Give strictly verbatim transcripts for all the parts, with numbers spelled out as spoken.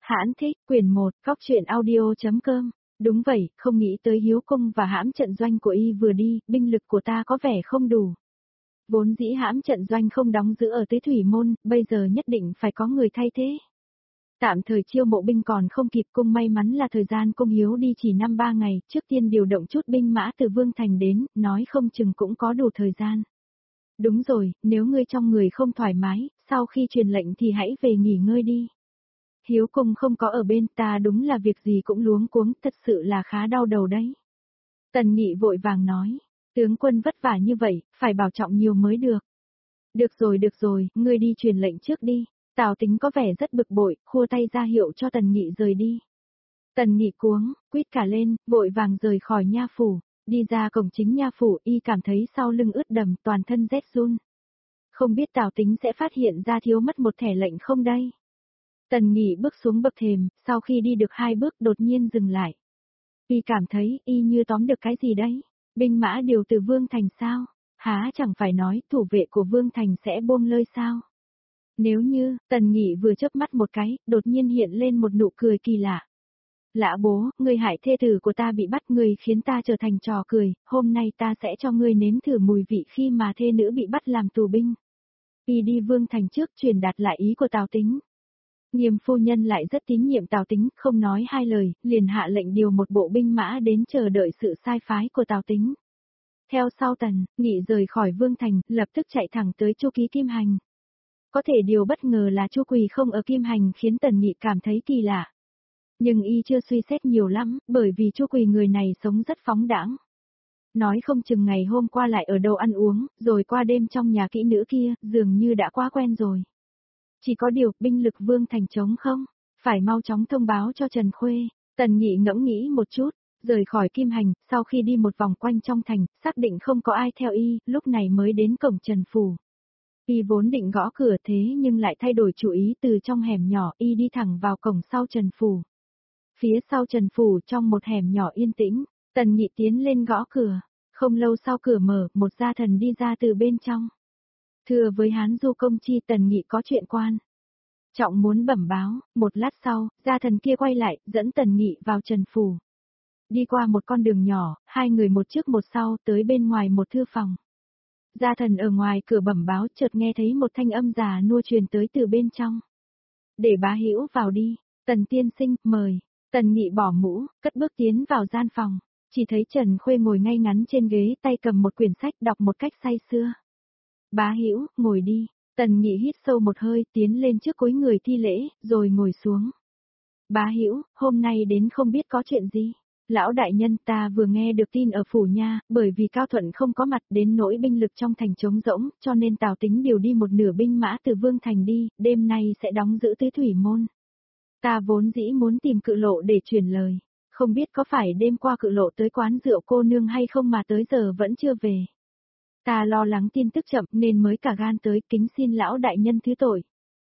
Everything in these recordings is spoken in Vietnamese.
Hãn thích, quyển một, góc truyện audio.com. Đúng vậy, không nghĩ tới hiếu cung và hãm trận doanh của y vừa đi, binh lực của ta có vẻ không đủ. Vốn dĩ hãm trận doanh không đóng giữ ở Tế Thủy Môn, bây giờ nhất định phải có người thay thế. Tạm thời chiêu mộ binh còn không kịp, cung may mắn là thời gian cung hiếu đi chỉ năm ba ngày, trước tiên điều động chút binh mã từ Vương Thành đến, nói không chừng cũng có đủ thời gian. Đúng rồi, nếu ngươi trong người không thoải mái, sau khi truyền lệnh thì hãy về nghỉ ngơi đi. Hiếu cung không có ở bên ta, đúng là việc gì cũng luống cuống, thật sự là khá đau đầu đấy. Tần Nghị vội vàng nói, tướng quân vất vả như vậy, phải bảo trọng nhiều mới được. Được rồi được rồi, ngươi đi truyền lệnh trước đi. Tào Tính có vẻ rất bực bội, khua tay ra hiệu cho Tần Nghị rời đi. Tần Nghị cuống, quýt cả lên, vội vàng rời khỏi nha phủ, đi ra cổng chính nha phủ, y cảm thấy sau lưng ướt đầm, toàn thân rét run. Không biết Tào Tính sẽ phát hiện ra thiếu mất một thẻ lệnh không đây? Tần Nghị bước xuống bậc thềm, sau khi đi được hai bước đột nhiên dừng lại. Y cảm thấy y như tóm được cái gì đấy, binh mã điều từ Vương Thành sao? Há chẳng phải nói thủ vệ của Vương Thành sẽ buông lơi sao? Nếu như, Tần Nghị vừa chớp mắt một cái, đột nhiên hiện lên một nụ cười kỳ lạ. Lã bố, ngươi hại thê tử của ta bị bắt, ngươi khiến ta trở thành trò cười, hôm nay ta sẽ cho ngươi nếm thử mùi vị khi mà thê nữ bị bắt làm tù binh. Y đi Vương Thành trước truyền đạt lại ý của Tào Tính. Nghiêm phu nhân lại rất tín nhiệm Tào Tính, không nói hai lời, liền hạ lệnh điều một bộ binh mã đến chờ đợi sự sai phái của Tào Tính. Theo sau Tần Nghị rời khỏi Vương Thành, lập tức chạy thẳng tới Chu Ký Kim Hành. Có thể điều bất ngờ là Chu Quỳ không ở Kim Hành khiến Tần Nghị cảm thấy kỳ lạ. Nhưng y chưa suy xét nhiều lắm, bởi vì Chu Quỳ người này sống rất phóng đãng. Nói không chừng ngày hôm qua lại ở đâu ăn uống, rồi qua đêm trong nhà kỹ nữ kia, dường như đã quá quen rồi. Chỉ có điều, binh lực Vương Thành trống không, phải mau chóng thông báo cho Trần Khuê. Tần Nghị ngẫm nghĩ một chút, rời khỏi Kim Hành, sau khi đi một vòng quanh trong thành, xác định không có ai theo y, lúc này mới đến cổng Trần Phủ. Y vốn định gõ cửa thế nhưng lại thay đổi chủ ý, từ trong hẻm nhỏ y đi thẳng vào cổng sau Trần Phủ. Phía sau Trần Phủ trong một hẻm nhỏ yên tĩnh, Tần Nghị tiến lên gõ cửa, không lâu sau cửa mở, một gia thần đi ra từ bên trong. Thưa với Hán Du Công Chi, Tần Nghị có chuyện quan trọng muốn bẩm báo. Một lát sau, gia thần kia quay lại, dẫn Tần Nghị vào Trần Phủ. Đi qua một con đường nhỏ, hai người một trước một sau, tới bên ngoài một thư phòng. Gia thần ở ngoài cửa bẩm báo, chợt nghe thấy một thanh âm già nua truyền tới từ bên trong. Để bá hữu vào đi, Tần tiên sinh, mời. Tần Nghị bỏ mũ, cất bước tiến vào gian phòng, chỉ thấy Trần Khuê ngồi ngay ngắn trên ghế, tay cầm một quyển sách đọc một cách say sưa. Bá hữu, ngồi đi. Tần Nghị hít sâu một hơi, tiến lên trước cúi người thi lễ, rồi ngồi xuống. Bá hữu, hôm nay đến không biết có chuyện gì. Lão đại nhân, ta vừa nghe được tin ở phủ nha, bởi vì Cao Thuận không có mặt, đến nỗi binh lực trong thành trống rỗng, cho nên Tào Tính điều đi một nửa binh mã từ Vương Thành đi, đêm nay sẽ đóng giữ Tế Thủy Môn. Ta vốn dĩ muốn tìm Cự Lộ để truyền lời, không biết có phải đêm qua Cự Lộ tới quán rượu cô nương hay không mà tới giờ vẫn chưa về. Ta lo lắng tin tức chậm nên mới cả gan tới, kính xin lão đại nhân thứ tội.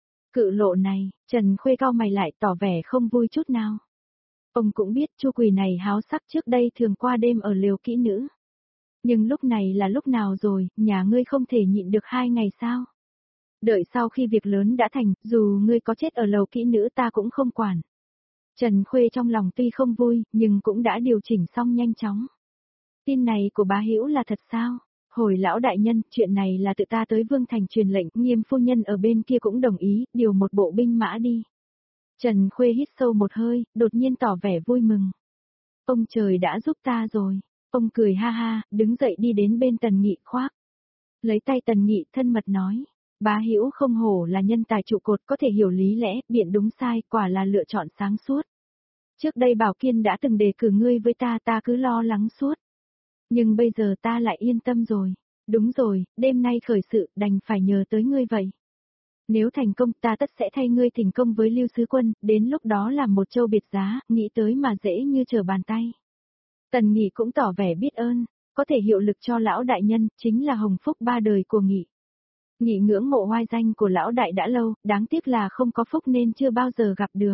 Cự Lộ này, Trần Khuê cau mày lại, tỏ vẻ không vui chút nào. Ông cũng biết Chu Quỳ này háo sắc, trước đây thường qua đêm ở lều kỹ nữ. Nhưng lúc này là lúc nào rồi, nhà ngươi không thể nhịn được hai ngày sao? Đợi sau khi việc lớn đã thành, dù ngươi có chết ở lầu kỹ nữ ta cũng không quản. Trần Khuê trong lòng tuy không vui, nhưng cũng đã điều chỉnh xong nhanh chóng. Tin này của bá hữu là thật sao? Hồi lão đại nhân, chuyện này là tự ta tới Vương Thành truyền lệnh, Nghiêm phu nhân ở bên kia cũng đồng ý, điều một bộ binh mã đi. Trần Khuê hít sâu một hơi, đột nhiên tỏ vẻ vui mừng. Ông trời đã giúp ta rồi. Ông cười ha ha, đứng dậy đi đến bên Tần Nghị khoác. Lấy tay Tần Nghị thân mật nói. Bá hữu không hổ là nhân tài trụ cột, có thể hiểu lý lẽ, biện đúng sai, quả là lựa chọn sáng suốt. Trước đây Bảo Kiên đã từng đề cử ngươi với ta, ta cứ lo lắng suốt. Nhưng bây giờ ta lại yên tâm rồi. Đúng rồi, đêm nay khởi sự, đành phải nhờ tới ngươi vậy. Nếu thành công, ta tất sẽ thay ngươi thành công với Lưu Sứ Quân, đến lúc đó làm một châu biệt giá, nghĩ tới mà dễ như trở bàn tay. Tần Nghị cũng tỏ vẻ biết ơn, có thể hiệu lực cho lão đại nhân, chính là hồng phúc ba đời của Nghị. Nghị ngưỡng mộ oai danh của lão đại đã lâu, đáng tiếc là không có phúc nên chưa bao giờ gặp được.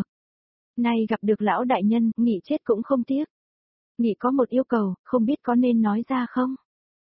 Nay gặp được lão đại nhân, Nghị chết cũng không tiếc. Nghị có một yêu cầu, không biết có nên nói ra không?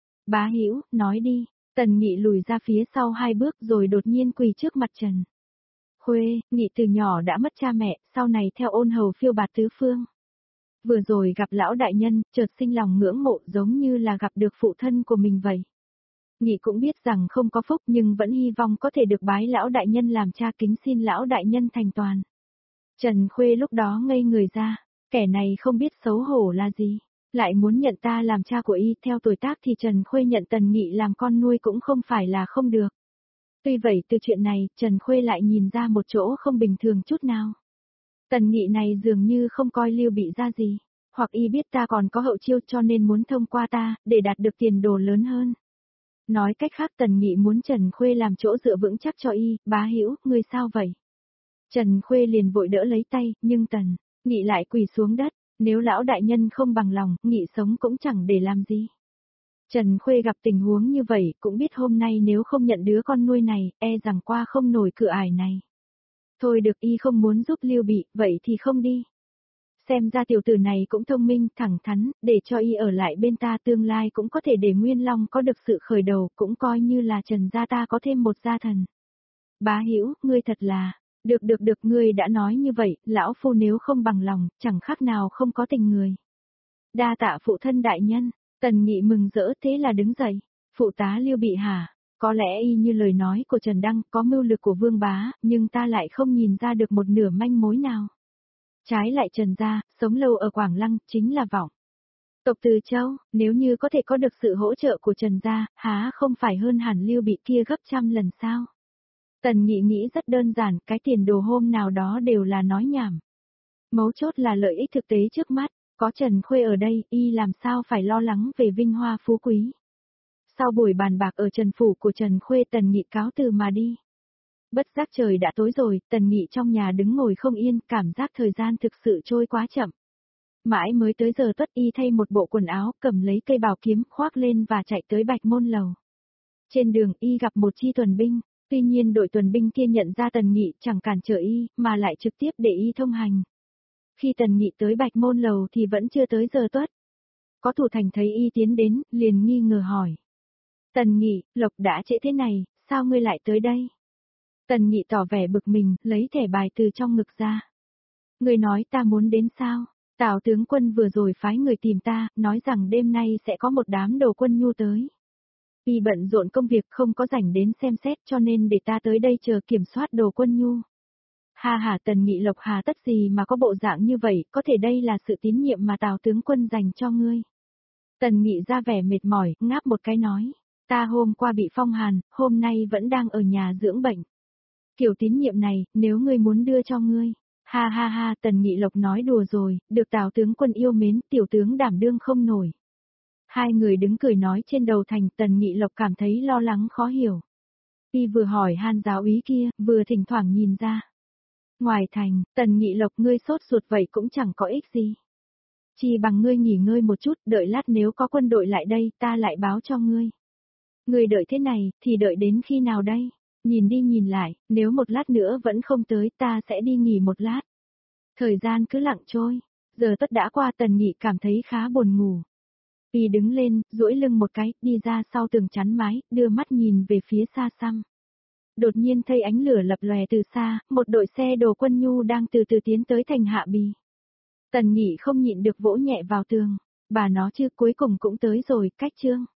Bá hữu, nói đi. Tần Nghị lùi ra phía sau hai bước rồi đột nhiên quỳ trước mặt Trần Khuê, Nghị từ nhỏ đã mất cha mẹ, sau này theo ôn hầu phiêu bạt tứ phương. Vừa rồi gặp lão đại nhân, chợt sinh lòng ngưỡng mộ giống như là gặp được phụ thân của mình vậy. Nghị cũng biết rằng không có phúc nhưng vẫn hy vọng có thể được bái lão đại nhân làm cha, kính xin lão đại nhân thành toàn. Trần Khuê lúc đó ngây người ra, kẻ này không biết xấu hổ là gì, lại muốn nhận ta làm cha của y. Theo tuổi tác thì Trần Khuê nhận Tần Nghị làm con nuôi cũng không phải là không được. Tuy vậy từ chuyện này, Trần Khuê lại nhìn ra một chỗ không bình thường chút nào. Tần Nghị này dường như không coi Lưu Bị ra gì, hoặc y biết ta còn có hậu chiêu cho nên muốn thông qua ta, để đạt được tiền đồ lớn hơn. Nói cách khác Tần Nghị muốn Trần Khuê làm chỗ dựa vững chắc cho y. Bá Hữu, ngươi sao vậy? Trần Khuê liền vội đỡ lấy tay, nhưng Tần Nghị lại quỳ xuống đất, nếu lão đại nhân không bằng lòng, Nghị sống cũng chẳng để làm gì. Trần Khuê gặp tình huống như vậy, cũng biết hôm nay nếu không nhận đứa con nuôi này, e rằng qua không nổi cửa ải này. Thôi được, y không muốn giúp Lưu Bị, vậy thì không đi. Xem ra tiểu tử này cũng thông minh, thẳng thắn, để cho y ở lại bên ta tương lai cũng có thể để Nguyên Long có được sự khởi đầu, cũng coi như là Trần gia ta có thêm một gia thần. Bá Hữu, ngươi thật là, được được được, ngươi đã nói như vậy, lão phu nếu không bằng lòng, chẳng khác nào không có tình người. Đa tạ phụ thân đại nhân. Tần Nghị mừng rỡ thế là đứng dậy. Phụ tá Lưu Bị hả? Có lẽ y như lời nói của Trần Đăng, có mưu lược của Vương Bá, nhưng ta lại không nhìn ra được một nửa manh mối nào. Trái lại Trần gia, sống lâu ở Quảng Lăng, chính là vọng tộc Từ Châu, nếu như có thể có được sự hỗ trợ của Trần gia, há không phải hơn hẳn Lưu Bị kia gấp trăm lần sao? Tần Nghị nghĩ rất đơn giản, cái tiền đồ hôm nào đó đều là nói nhảm. Mấu chốt là lợi ích thực tế trước mắt. Có Trần Khuê ở đây, y làm sao phải lo lắng về vinh hoa phú quý. Sau buổi bàn bạc ở Trần Phủ của Trần Khuê, Tần Nghị cáo từ mà đi. Bất giác trời đã tối rồi, Tần Nghị trong nhà đứng ngồi không yên, cảm giác thời gian thực sự trôi quá chậm. Mãi mới tới giờ tuất, y thay một bộ quần áo, cầm lấy cây bảo kiếm, khoác lên và chạy tới Bạch Môn Lầu. Trên đường y gặp một chi tuần binh, tuy nhiên đội tuần binh kia nhận ra Tần Nghị chẳng cản trở y, mà lại trực tiếp để y thông hành. Khi Tần Nghị tới Bạch Môn Lầu thì vẫn chưa tới giờ tuất. Có thủ thành thấy y tiến đến, liền nghi ngờ hỏi. Tần Nghị, Lộc đã trễ thế này, sao ngươi lại tới đây? Tần Nghị tỏ vẻ bực mình, lấy thẻ bài từ trong ngực ra. Ngươi nói ta muốn đến sao? Tào tướng quân vừa rồi phái người tìm ta, nói rằng đêm nay sẽ có một đám đồ quân nhu tới. Vì bận rộn công việc không có rảnh đến xem xét cho nên để ta tới đây chờ kiểm soát đồ quân nhu. Ha ha, Tần Nghị, Lộc hà tất gì mà có bộ dạng như vậy, có thể đây là sự tín nhiệm mà Tào tướng quân dành cho ngươi. Tần Nghị ra vẻ mệt mỏi, ngáp một cái nói, ta hôm qua bị phong hàn, hôm nay vẫn đang ở nhà dưỡng bệnh. Kiểu tín nhiệm này, nếu ngươi muốn đưa cho ngươi. Ha ha ha, Tần Nghị, Lộc nói đùa rồi, được Tào tướng quân yêu mến, tiểu tướng đảm đương không nổi. Hai người đứng cười nói trên đầu thành, Tần Nghị, Lộc cảm thấy lo lắng khó hiểu. Y vừa hỏi han giáo úy kia, vừa thỉnh thoảng nhìn ra. Ngoài thành, Tần Nghị, Lộc, ngươi sốt ruột vậy cũng chẳng có ích gì. Chỉ bằng ngươi nghỉ ngơi một chút, đợi lát nếu có quân đội lại đây, ta lại báo cho ngươi. Ngươi đợi thế này, thì đợi đến khi nào đây? Nhìn đi nhìn lại, nếu một lát nữa vẫn không tới, ta sẽ đi nghỉ một lát. Thời gian cứ lặng trôi, giờ tất đã qua, Tần Nghị cảm thấy khá buồn ngủ. Y đứng lên, duỗi lưng một cái, đi ra sau tường chắn mái, đưa mắt nhìn về phía xa xăm. Đột nhiên thấy ánh lửa lập lòe từ xa, một đội xe đồ quân nhu đang từ từ tiến tới thành Hạ Bì. Tần Nghị không nhịn được vỗ nhẹ vào tường, bà nó chứ cuối cùng cũng tới rồi, cách chương.